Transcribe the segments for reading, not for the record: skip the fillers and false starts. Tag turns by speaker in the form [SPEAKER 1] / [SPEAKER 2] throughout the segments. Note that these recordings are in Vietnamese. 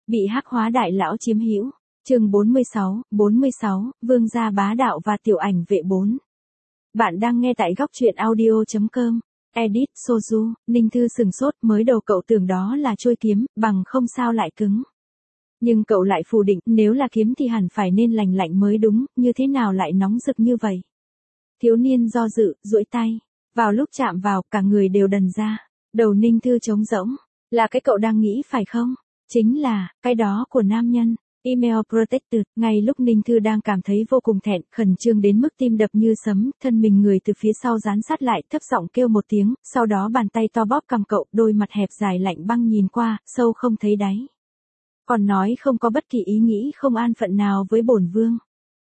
[SPEAKER 1] Bị hắc hóa đại lão chiếm hữu. Chương 46, Vương gia bá đạo và tiểu ảnh vệ 4. Bạn đang nghe tại góc truyện audio.com. Edit Soju, Ninh Thư sừng sốt, mới đầu cậu tưởng đó là trôi kiếm, bằng không sao lại cứng. Nhưng cậu lại phủ định, nếu là kiếm thì hẳn phải nên lành lạnh mới đúng, như thế nào lại nóng rực như vậy. Thiếu niên do dự, duỗi tay. Vào lúc chạm vào, cả người đều đần ra. Đầu Ninh Thư trống rỗng. Là cái cậu đang nghĩ phải không? Chính là, cái đó của nam nhân. Email protected. Ngay lúc Ninh Thư đang cảm thấy vô cùng thẹn, khẩn trương đến mức tim đập như sấm, thân mình người từ phía sau dán sát lại, thấp giọng kêu một tiếng, sau đó bàn tay to bóp cằm cậu, đôi mặt hẹp dài lạnh băng nhìn qua, sâu không thấy đáy. Còn nói không có bất kỳ ý nghĩ không an phận nào với bổn vương.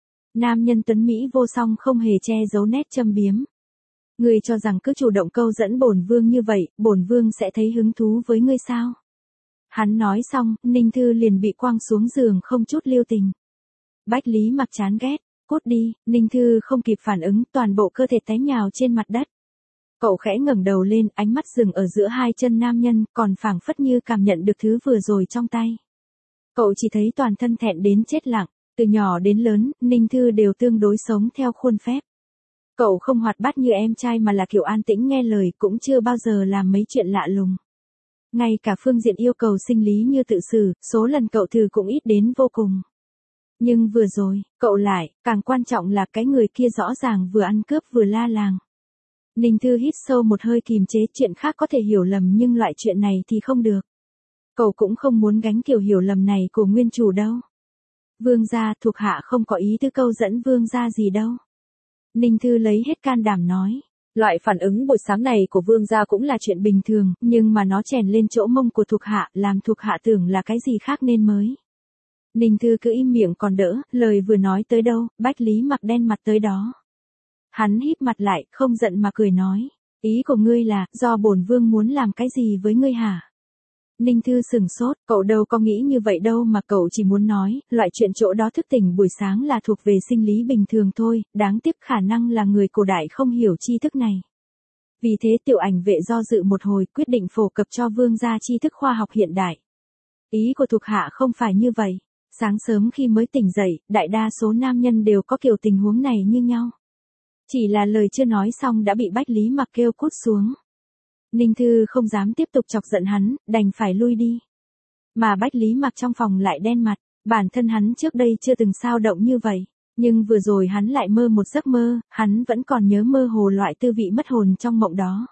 [SPEAKER 1] Nam nhân tuấn Mỹ vô song không hề che giấu nét châm biếm. Ngươi cho rằng cứ chủ động câu dẫn bổn vương như vậy, bổn vương sẽ thấy hứng thú với ngươi sao? Hắn nói xong, Ninh Thư liền bị quăng xuống giường không chút lưu tình. Bách Lý Mặc chán ghét, cút đi. Ninh Thư không kịp phản ứng, toàn bộ cơ thể té nhào trên mặt đất. Cậu khẽ ngẩng đầu lên, ánh mắt dừng ở giữa hai chân nam nhân, còn phảng phất như cảm nhận được thứ vừa rồi trong tay. Cậu chỉ thấy toàn thân thẹn đến chết lặng, từ nhỏ đến lớn, Ninh Thư đều tương đối sống theo khuôn phép. Cậu không hoạt bát như em trai mà là kiểu an tĩnh nghe lời, cũng chưa bao giờ làm mấy chuyện lạ lùng. Ngay cả phương diện yêu cầu sinh lý như tự xử, số lần cậu thử cũng ít đến vô cùng. Nhưng vừa rồi, cậu lại, càng quan trọng là cái người kia rõ ràng vừa ăn cướp vừa la làng. Ninh Thư hít sâu một hơi kìm chế, chuyện khác có thể hiểu lầm nhưng loại chuyện này thì không được. Cậu cũng không muốn gánh kiểu hiểu lầm này của nguyên chủ đâu. Vương gia, thuộc hạ không có ý tư câu dẫn vương gia gì đâu. Ninh Thư lấy hết can đảm nói. Loại phản ứng buổi sáng này của vương gia cũng là chuyện bình thường, nhưng mà nó chèn lên chỗ mông của thuộc hạ, làm thuộc hạ tưởng là cái gì khác nên mới. Ninh Thư cứ im miệng còn đỡ, lời vừa nói tới đâu, Bách Lý Mặc đen mặt tới đó. Hắn híp mặt lại, không giận mà cười nói. Ý của ngươi là, do bổn vương muốn làm cái gì với ngươi hả? Ninh Thư sừng sốt, cậu đâu có nghĩ như vậy đâu mà cậu chỉ muốn nói, loại chuyện chỗ đó thức tỉnh buổi sáng là thuộc về sinh lý bình thường thôi, đáng tiếc khả năng là người cổ đại không hiểu tri thức này. Vì thế tiểu ảnh vệ do dự một hồi, quyết định phổ cập cho vương gia tri thức khoa học hiện đại. Ý của thuộc hạ không phải như vậy. Sáng sớm khi mới tỉnh dậy, đại đa số nam nhân đều có kiểu tình huống này như nhau. Chỉ là lời chưa nói xong đã bị Bách Lý Mặc kêu cút xuống. Ninh Thư không dám tiếp tục chọc giận hắn, đành phải lui đi. Mà Bách Lý Mặc trong phòng lại đen mặt, bản thân hắn trước đây chưa từng sao động như vậy. Nhưng vừa rồi hắn lại mơ một giấc mơ, hắn vẫn còn nhớ mơ hồ loại tư vị mất hồn trong mộng đó.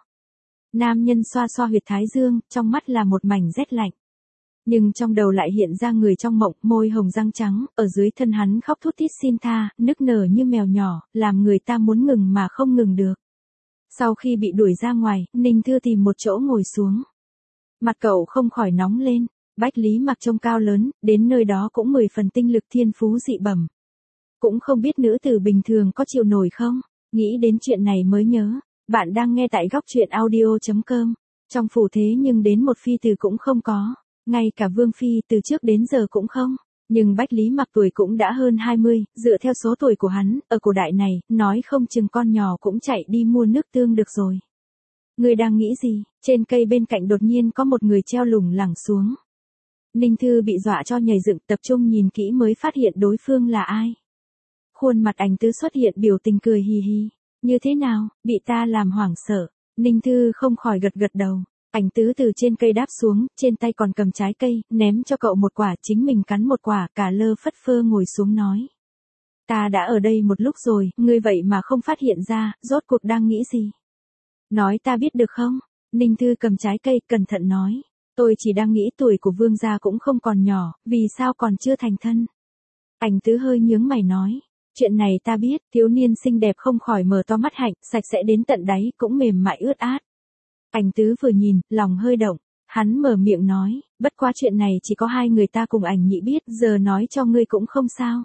[SPEAKER 1] Nam nhân xoa xoa huyệt thái dương, trong mắt là một mảnh rét lạnh. Nhưng trong đầu lại hiện ra người trong mộng, môi hồng răng trắng, ở dưới thân hắn khóc thút thít xin tha, nức nở như mèo nhỏ, làm người ta muốn ngừng mà không ngừng được. Sau khi bị đuổi ra ngoài, Ninh Thư tìm một chỗ ngồi xuống. Mặt cậu không khỏi nóng lên, Bách Lý Mặc trông cao lớn, đến nơi đó cũng 10 phần tinh lực thiên phú dị bẩm. Cũng không biết nữ tử bình thường có chịu nổi không, nghĩ đến chuyện này mới nhớ, bạn đang nghe tại góc truyện audio.com, trong phủ thế nhưng đến một phi tử cũng không có, ngay cả vương phi từ trước đến giờ cũng không. Nhưng Bách Lý Mặc tuổi cũng đã hơn 20, dựa theo số tuổi của hắn, ở cổ đại này, nói không chừng con nhỏ cũng chạy đi mua nước tương được rồi. Người đang nghĩ gì? Trên cây bên cạnh đột nhiên có một người treo lủng lẳng xuống. Ninh Thư bị dọa cho nhảy dựng, tập trung nhìn kỹ mới phát hiện đối phương là ai. Khuôn mặt Ảnh Tứ xuất hiện biểu tình cười hì hì. Như thế nào, bị ta làm hoảng sợ? Ninh Thư không khỏi gật gật đầu. Ảnh Tứ từ trên cây đáp xuống, trên tay còn cầm trái cây, ném cho cậu một quả, chính mình cắn một quả, cả lơ phất phơ ngồi xuống nói. Ta đã ở đây một lúc rồi, ngươi vậy mà không phát hiện ra, rốt cuộc đang nghĩ gì? Nói ta biết được không? Ninh Thư cầm trái cây, cẩn thận nói. Tôi chỉ đang nghĩ tuổi của vương gia cũng không còn nhỏ, vì sao còn chưa thành thân? Ảnh Tứ hơi nhướng mày nói. Chuyện này ta biết, thiếu niên xinh đẹp không khỏi mở to mắt hạnh, sạch sẽ đến tận đáy, cũng mềm mại ướt át. Ảnh Tứ vừa nhìn, lòng hơi động, hắn mở miệng nói, bất quá chuyện này chỉ có hai người ta cùng Ảnh Nhị biết, giờ nói cho ngươi cũng không sao.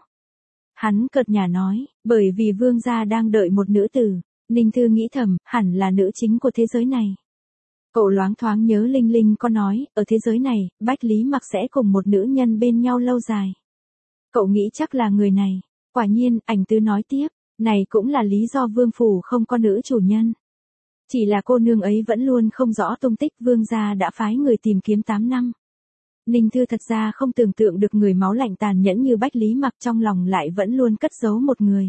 [SPEAKER 1] Hắn cợt nhả nói, bởi vì vương gia đang đợi một nữ tử. Ninh Thư nghĩ thầm, hẳn là nữ chính của thế giới này. Cậu loáng thoáng nhớ Linh Linh có nói, ở thế giới này, Bách Lý Mặc sẽ cùng một nữ nhân bên nhau lâu dài. Cậu nghĩ chắc là người này. Quả nhiên, Ảnh Tứ nói tiếp, này cũng là lý do vương phủ không có nữ chủ nhân. Chỉ là cô nương ấy vẫn luôn không rõ tung tích, vương gia đã phái người tìm kiếm 8 năm. Ninh Thư thật ra không tưởng tượng được người máu lạnh tàn nhẫn như Bách Lý Mặc trong lòng lại vẫn luôn cất giấu một người.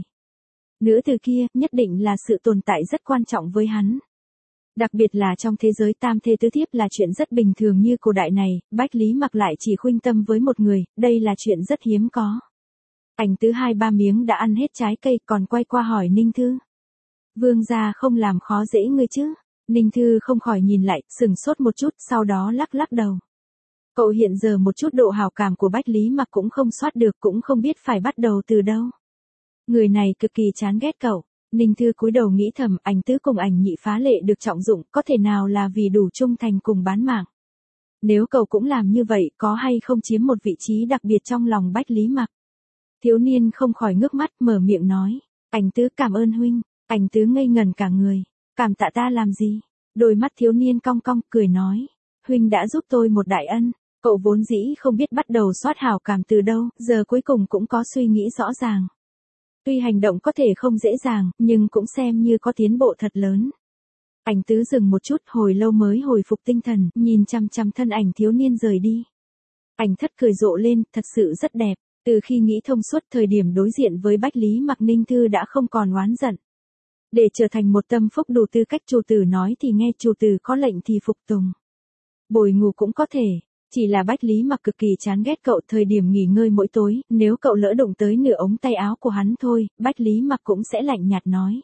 [SPEAKER 1] Nữ tử kia nhất định là sự tồn tại rất quan trọng với hắn. Đặc biệt là trong thế giới tam thê tứ thiếp là chuyện rất bình thường như cổ đại này, Bách Lý Mặc lại chỉ khuynh tâm với một người, đây là chuyện rất hiếm có. Ảnh Tứ 2-3 miếng đã ăn hết trái cây còn quay qua hỏi Ninh Thư. Vương gia không làm khó dễ ngươi chứ? Ninh Thư không khỏi nhìn lại, sừng sốt một chút, sau đó lắc lắc đầu. Cậu hiện giờ một chút độ hào cảm của Bách Lý Mặc cũng không soát được, cũng không biết phải bắt đầu từ đâu. Người này cực kỳ chán ghét cậu. Ninh Thư cúi đầu nghĩ thầm, Ảnh Tứ cùng Ảnh Nhị phá lệ được trọng dụng, có thể nào là vì đủ trung thành cùng bán mạng. Nếu cậu cũng làm như vậy, có hay không chiếm một vị trí đặc biệt trong lòng Bách Lý Mặc? Thiếu niên không khỏi ngước mắt, mở miệng nói. Ảnh Tứ cảm ơn huynh. Ảnh Tứ ngây ngẩn cả người. Cảm tạ ta làm gì? Đôi mắt thiếu niên cong cong, cười nói. Huynh đã giúp tôi một đại ân. Cậu vốn dĩ không biết bắt đầu soát hảo cảm từ đâu, giờ cuối cùng cũng có suy nghĩ rõ ràng. Tuy hành động có thể không dễ dàng, nhưng cũng xem như có tiến bộ thật lớn. Ảnh Tứ dừng một chút, hồi lâu mới hồi phục tinh thần, nhìn chăm chăm thân ảnh thiếu niên rời đi. Ảnh Thất cười rộ lên, thật sự rất đẹp. Từ khi nghĩ thông suốt, thời điểm đối diện với Bách Lý Mặc, Ninh Thư đã không còn oán giận. Để trở thành một tâm phúc đủ tư cách, chủ tử nói thì nghe, chủ tử có lệnh thì phục tùng. Bồi ngủ cũng có thể. Chỉ là Bách Lý Mặc cực kỳ chán ghét cậu, thời điểm nghỉ ngơi mỗi tối, nếu cậu lỡ đụng tới nửa ống tay áo của hắn thôi, Bách Lý Mặc cũng sẽ lạnh nhạt nói.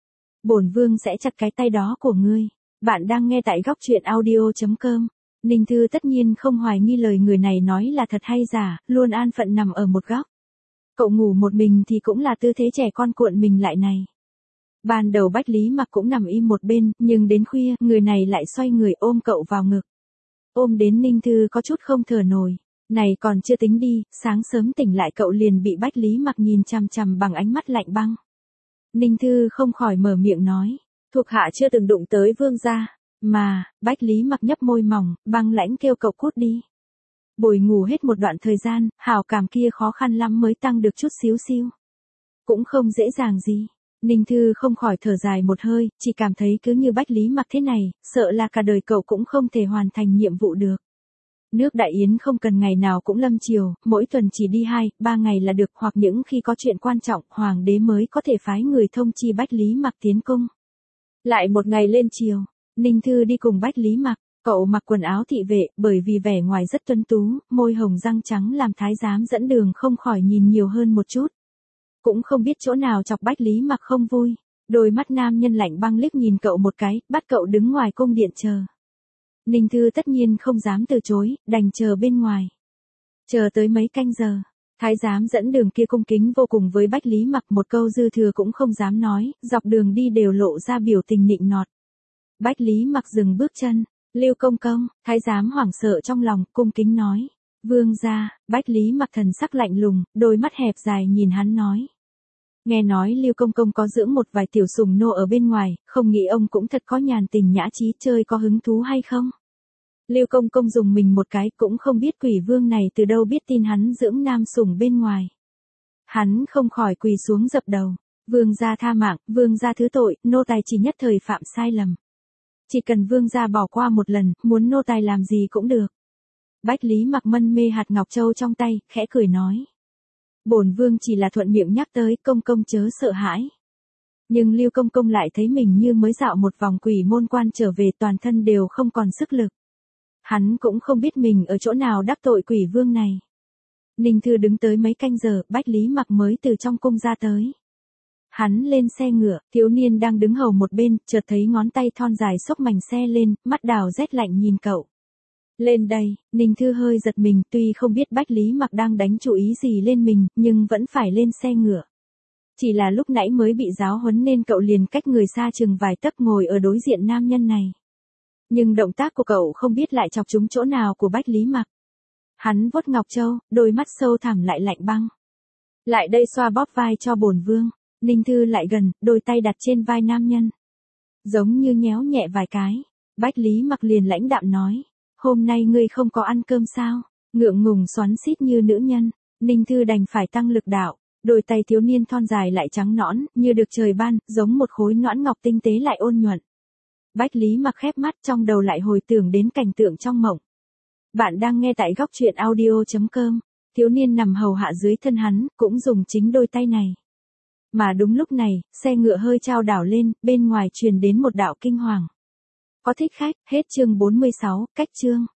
[SPEAKER 1] Bổn vương sẽ chặt cái tay đó của ngươi. Bạn đang nghe tại góc truyện audio.com. Ninh Thư tất nhiên không hoài nghi lời người này nói là thật hay giả, luôn an phận nằm ở một góc. Cậu ngủ một mình thì cũng là tư thế trẻ con cuộn mình lại này. Ban đầu Bách Lý Mặc cũng nằm im một bên, nhưng đến khuya, người này lại xoay người ôm cậu vào ngực. Ôm đến Ninh Thư có chút không thở nổi. Này còn chưa tính đi, sáng sớm tỉnh lại cậu liền bị Bách Lý Mặc nhìn chằm chằm bằng ánh mắt lạnh băng. Ninh Thư không khỏi mở miệng nói. Thuộc hạ chưa từng đụng tới vương gia. Mà, Bách Lý Mặc nhấp môi mỏng, băng lãnh kêu cậu cút đi. Bồi ngủ hết một đoạn thời gian, hảo cảm kia khó khăn lắm mới tăng được chút xíu xiu. Cũng không dễ dàng gì. Ninh Thư không khỏi thở dài một hơi, chỉ cảm thấy cứ như Bách Lý Mặc thế này, sợ là cả đời cậu cũng không thể hoàn thành nhiệm vụ được. Nước Đại Yến không cần ngày nào cũng lâm triều, mỗi tuần chỉ đi 2-3 ngày là được, hoặc những khi có chuyện quan trọng, hoàng đế mới có thể phái người thông chi Bách Lý Mặc tiến cung. Lại một ngày lên triều, Ninh Thư đi cùng Bách Lý Mặc, cậu mặc quần áo thị vệ, bởi vì vẻ ngoài rất tuấn tú, môi hồng răng trắng làm thái giám dẫn đường không khỏi nhìn nhiều hơn một chút. Cũng không biết chỗ nào chọc Bách Lý Mặc không vui. Đôi mắt nam nhân lạnh băng liếc nhìn cậu một cái, bắt cậu đứng ngoài cung điện chờ. Ninh Thư tất nhiên không dám từ chối, đành chờ bên ngoài. Chờ tới mấy canh giờ, thái giám dẫn đường kia cung kính vô cùng với Bách Lý Mặc, một câu dư thừa cũng không dám nói, dọc đường đi đều lộ ra biểu tình nịnh nọt. Bách Lý Mặc dừng bước chân. Lưu công công, thái giám hoảng sợ trong lòng, cung kính nói. Vương gia. Bách Lý Mặc thần sắc lạnh lùng, đôi mắt hẹp dài nhìn hắn nói. Nghe nói Lưu công công có dưỡng một vài tiểu sủng nô ở bên ngoài, không nghĩ ông cũng thật có nhàn tình nhã trí, chơi có hứng thú hay không? Lưu công công dùng mình một cái, cũng không biết quỷ vương này từ đâu biết tin hắn dưỡng nam sủng bên ngoài. Hắn không khỏi quỳ xuống dập đầu. Vương gia tha mạng, vương gia thứ tội, nô tài chỉ nhất thời phạm sai lầm. Chỉ cần vương gia bỏ qua một lần, muốn nô tài làm gì cũng được. Bách Lý Mặc mân mê hạt ngọc châu trong tay, khẽ cười nói. Bổn vương chỉ là thuận miệng nhắc tới, công công chớ sợ hãi. Nhưng Lưu công công lại thấy mình như mới dạo một vòng quỷ môn quan trở về, toàn thân đều không còn sức lực. Hắn cũng không biết mình ở chỗ nào đắc tội quỷ vương này. Ninh Thư đứng tới mấy canh giờ, Bách Lý Mặc mới từ trong cung ra tới. Hắn lên xe ngựa, thiếu niên đang đứng hầu một bên, chợt thấy ngón tay thon dài xốc mảnh xe lên, mắt đào rét lạnh nhìn cậu. Lên đây, Ninh Thư hơi giật mình, tuy không biết Bách Lý Mặc đang đánh chú ý gì lên mình, nhưng vẫn phải lên xe ngựa. Chỉ là lúc nãy mới bị giáo huấn nên cậu liền cách người xa chừng vài tấc ngồi ở đối diện nam nhân này. Nhưng động tác của cậu không biết lại chọc trúng chỗ nào của Bách Lý Mặc. Hắn vuốt ngọc châu, đôi mắt sâu thẳm lại lạnh băng. Lại đây xoa bóp vai cho bổn vương. Ninh Thư lại gần, đôi tay đặt trên vai nam nhân. Giống như nhéo nhẹ vài cái. Bách Lý Mặc liền lãnh đạm nói. Hôm nay ngươi không có ăn cơm sao? Ngượng ngùng xoắn xít như nữ nhân. Ninh Thư đành phải tăng lực đạo. Đôi tay thiếu niên thon dài lại trắng nõn, như được trời ban, giống một khối nõn ngọc tinh tế lại ôn nhuận. Bách Lý Mặc khép mắt, trong đầu lại hồi tưởng đến cảnh tượng trong mộng. Bạn đang nghe tại góc truyện audio.com. Thiếu niên nằm hầu hạ dưới thân hắn, cũng dùng chính đôi tay này. Mà đúng lúc này, xe ngựa hơi chao đảo lên, bên ngoài truyền đến một đạo kinh hoàng. Có thích khách, hết chương 46, cách chương.